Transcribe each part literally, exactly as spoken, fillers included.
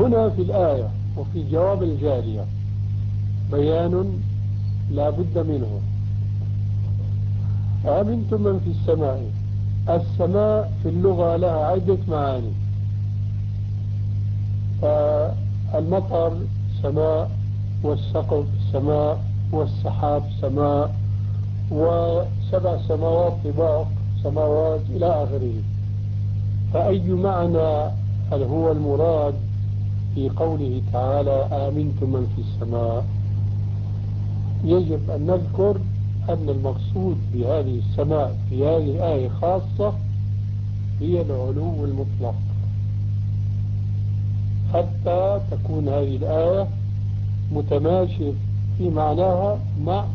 هنا في الآية وفي جواب الجارية بيان لا بد منه. أمنتم من في السماء. السماء في اللغة لها عدة معاني، فالمطر سماء، والسقف سماء، والسحاب سماء، وسبع سماوات طباق سماوات إلى آخره. فأي معنى هل هو المراد في قوله تعالى آمنتم من في السماء؟ يجب أن نذكر أن المقصود بهذه السماء في هذه الآية خاصة هي العلو المطلق، حتى تكون هذه الآية متماشية في معناها مع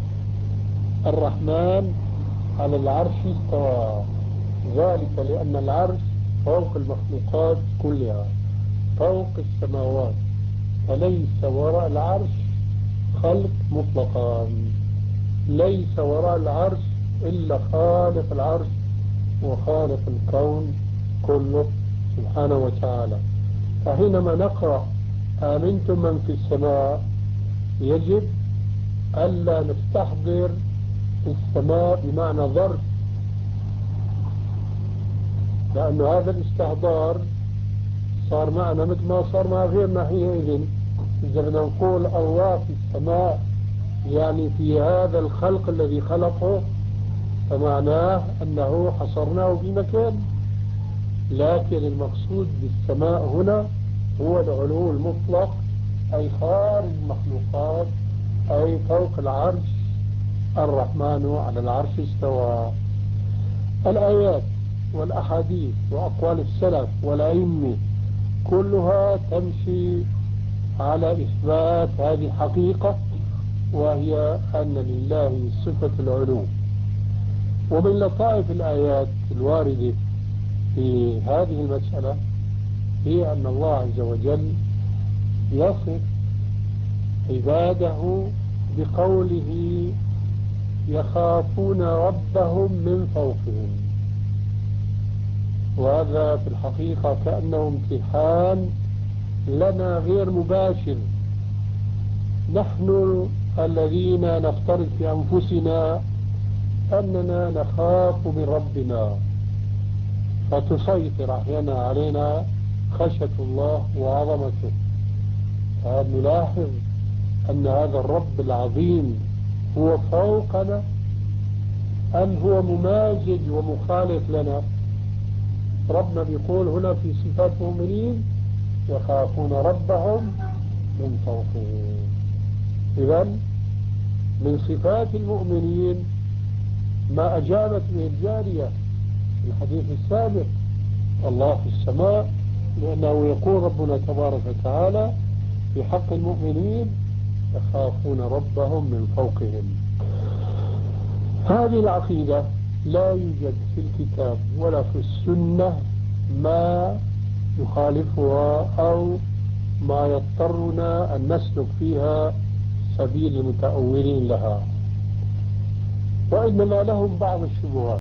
الرحمن على العرش استوى، ذلك لأن العرش فوق المخلوقات كلها، فوق السماوات، فليس وراء العرش خلق مطلقا، ليس وراء العرش إلا خالق العرش وخالق الكون كله سبحانه وتعالى. فحينما نقرأ آمنتم من في السماء يجب ألا نستحضر السماء بمعنى ظرف، لأن هذا الاستحضار صار معنا مثل ما صار مع غيرنا حينئذ. إذا بدنا نقول الله في السماء يعني في هذا الخلق الذي خلقه، فمعناه أنه حصرناه في مكان، لكن المقصود بالسماء هنا هو العلو المطلق، أي خارج المخلوقات، أي فوق العرش. الرحمن على العرش استوى. الآيات والأحاديث وأقوال السلف والأئمة كلها تمشي على إثبات هذه الحقيقة، وهي أن لله صفة العلو. ومن لطائف الآيات الواردة في هذه المسألة هي أن الله عز وجل يصف عباده بقوله يخافون ربهم من فوقهم، وهذا في الحقيقة كأنه امتحان لنا غير مباشر. نحن الذين نفترض في أنفسنا أننا نخاف من ربنا، فتسيطر أحيانا علينا خشية الله وعظمته، فنلاحظ أن هذا الرب العظيم هو فوقنا أم هو ممازج ومخالف لنا. ربنا بيقول هنا في صفات المؤمنين يخافون ربهم من فوقهم. إذن من صفات المؤمنين ما أجابت به الجارية في الحديث السابق، الله في السماء، لأنه يقول ربنا تبارك وتعالى في حق المؤمنين يخافون ربهم من فوقهم. هذه العقيدة لا يوجد في الكتاب ولا في السنة ما يخالفها أو ما يضطرنا أن نسلك فيها سبيل المتأولين لها، وإنما لهم بعض الشبهات.